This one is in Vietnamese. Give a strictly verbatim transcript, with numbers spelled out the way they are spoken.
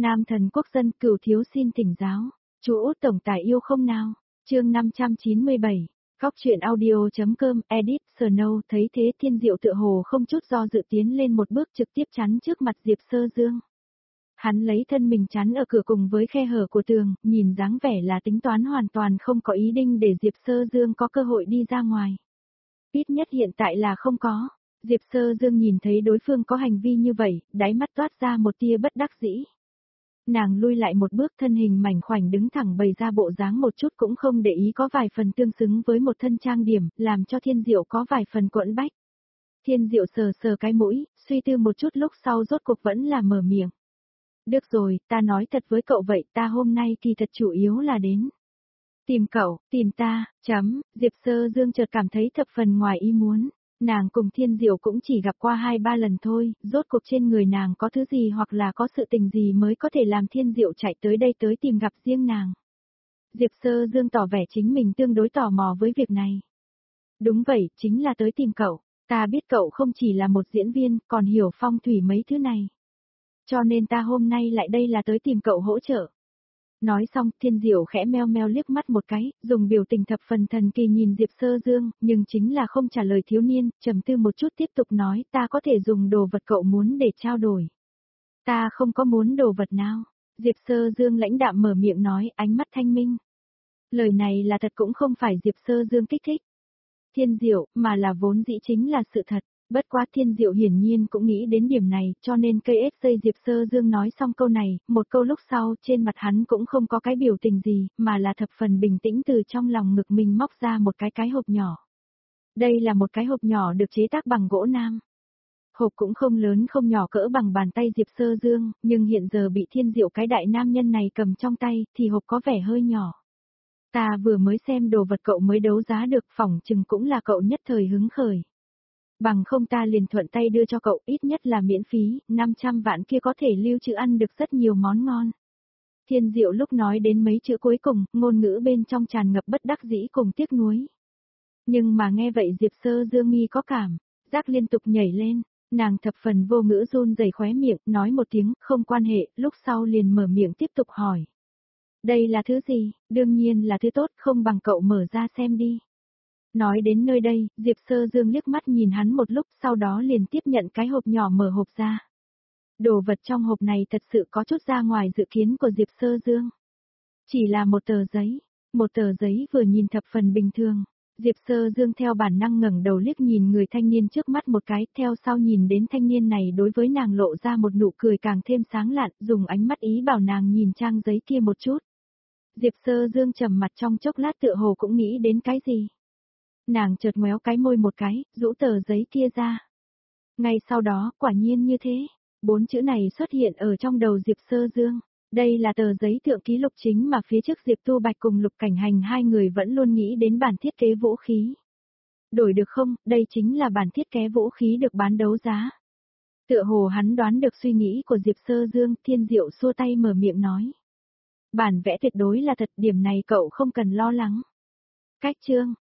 Nam thần quốc dân Cửu thiếu xin thỉnh giáo. Chú Út tổng tài yêu không nào? Chương năm trăm chín mươi bảy. Góc truyện audio.com edit Snow thấy thế Thiên Diệu tựa hồ không chút do dự tiến lên một bước trực tiếp chắn trước mặt Diệp Sơ Dương. Hắn lấy thân mình chắn ở cửa cùng với khe hở của tường, nhìn dáng vẻ là tính toán hoàn toàn không có ý định để Diệp Sơ Dương có cơ hội đi ra ngoài. Ít nhất hiện tại là không có. Diệp Sơ Dương nhìn thấy đối phương có hành vi như vậy, đáy mắt toát ra một tia bất đắc dĩ. Nàng lui lại một bước, thân hình mảnh khoảnh đứng thẳng bày ra bộ dáng một chút cũng không để ý, có vài phần tương xứng với một thân trang điểm, làm cho Thiên Diệu có vài phần quẫn bách. Thiên Diệu sờ sờ cái mũi, suy tư một chút lúc sau rốt cuộc vẫn là mở miệng. Được rồi, ta nói thật với cậu vậy, ta hôm nay kỳ thật chủ yếu là đến tìm cậu, tìm ta, chấm. Diệp Sơ Dương chợt cảm thấy thập phần ngoài ý muốn. Nàng cùng Thiên Diệu cũng chỉ gặp qua hai ba lần thôi, rốt cuộc trên người nàng có thứ gì hoặc là có sự tình gì mới có thể làm Thiên Diệu chạy tới đây tới tìm gặp riêng nàng. Diệp Sơ Dương tỏ vẻ chính mình tương đối tò mò với việc này. Đúng vậy, chính là tới tìm cậu, ta biết cậu không chỉ là một diễn viên, còn hiểu phong thủy mấy thứ này. Cho nên ta hôm nay lại đây là tới tìm cậu hỗ trợ. Nói xong, Thiên Diệu khẽ meo meo liếc mắt một cái, dùng biểu tình thập phần thần kỳ nhìn Diệp Sơ Dương, nhưng chính là không trả lời thiếu niên, trầm tư một chút tiếp tục nói, ta có thể dùng đồ vật cậu muốn để trao đổi. Ta không có muốn đồ vật nào. Diệp Sơ Dương lãnh đạm mở miệng nói, ánh mắt thanh minh. Lời này là thật cũng không phải Diệp Sơ Dương kích thích Thiên Diệu, mà là vốn dĩ chính là sự thật. Bất quá Thiên Diệu hiển nhiên cũng nghĩ đến điểm này, cho nên cây ép dây Diệp Sơ Dương nói xong câu này, một câu lúc sau trên mặt hắn cũng không có cái biểu tình gì, mà là thập phần bình tĩnh từ trong lòng ngực mình móc ra một cái cái hộp nhỏ. Đây là một cái hộp nhỏ được chế tác bằng gỗ nam. Hộp cũng không lớn không nhỏ cỡ bằng bàn tay Diệp Sơ Dương, nhưng hiện giờ bị Thiên Diệu cái đại nam nhân này cầm trong tay, thì hộp có vẻ hơi nhỏ. Ta vừa mới xem đồ vật cậu mới đấu giá được, phỏng chừng cũng là cậu nhất thời hứng khởi. Bằng không ta liền thuận tay đưa cho cậu, ít nhất là miễn phí, năm trăm vạn kia có thể lưu trữ ăn được rất nhiều món ngon. Thiên Diệu lúc nói đến mấy chữ cuối cùng, ngôn ngữ bên trong tràn ngập bất đắc dĩ cùng tiếc nuối. Nhưng mà nghe vậy Diệp Sơ Dương mi có cảm, giác liên tục nhảy lên, nàng thập phần vô ngữ run rẩy khóe miệng, nói một tiếng, không quan hệ, lúc sau liền mở miệng tiếp tục hỏi. Đây là thứ gì? Đương nhiên là thứ tốt, không bằng cậu mở ra xem đi. Nói đến nơi đây, Diệp Sơ Dương liếc mắt nhìn hắn một lúc, sau đó liền tiếp nhận cái hộp nhỏ mở hộp ra. Đồ vật trong hộp này thật sự có chút ra ngoài dự kiến của Diệp Sơ Dương. Chỉ là một tờ giấy, một tờ giấy vừa nhìn thập phần bình thường. Diệp Sơ Dương theo bản năng ngẩng đầu liếc nhìn người thanh niên trước mắt một cái, theo sau nhìn đến thanh niên này đối với nàng lộ ra một nụ cười càng thêm sáng lạn, dùng ánh mắt ý bảo nàng nhìn trang giấy kia một chút. Diệp Sơ Dương trầm mặt trong chốc lát tựa hồ cũng nghĩ đến cái gì. Nàng chợt ngoéo cái môi một cái, rũ tờ giấy kia ra. Ngay sau đó, quả nhiên như thế, bốn chữ này xuất hiện ở trong đầu Diệp Sơ Dương. Đây là tờ giấy thượng ký lục chính mà phía trước Diệp Tu Bạch cùng Lục Cảnh Hành hai người vẫn luôn nghĩ đến bản thiết kế vũ khí. Đổi được không, đây chính là bản thiết kế vũ khí được bán đấu giá. Tựa hồ hắn đoán được suy nghĩ của Diệp Sơ Dương, Thiên Diệu xua tay mở miệng nói. Bản vẽ tuyệt đối là thật, điểm này cậu không cần lo lắng. Cách chương,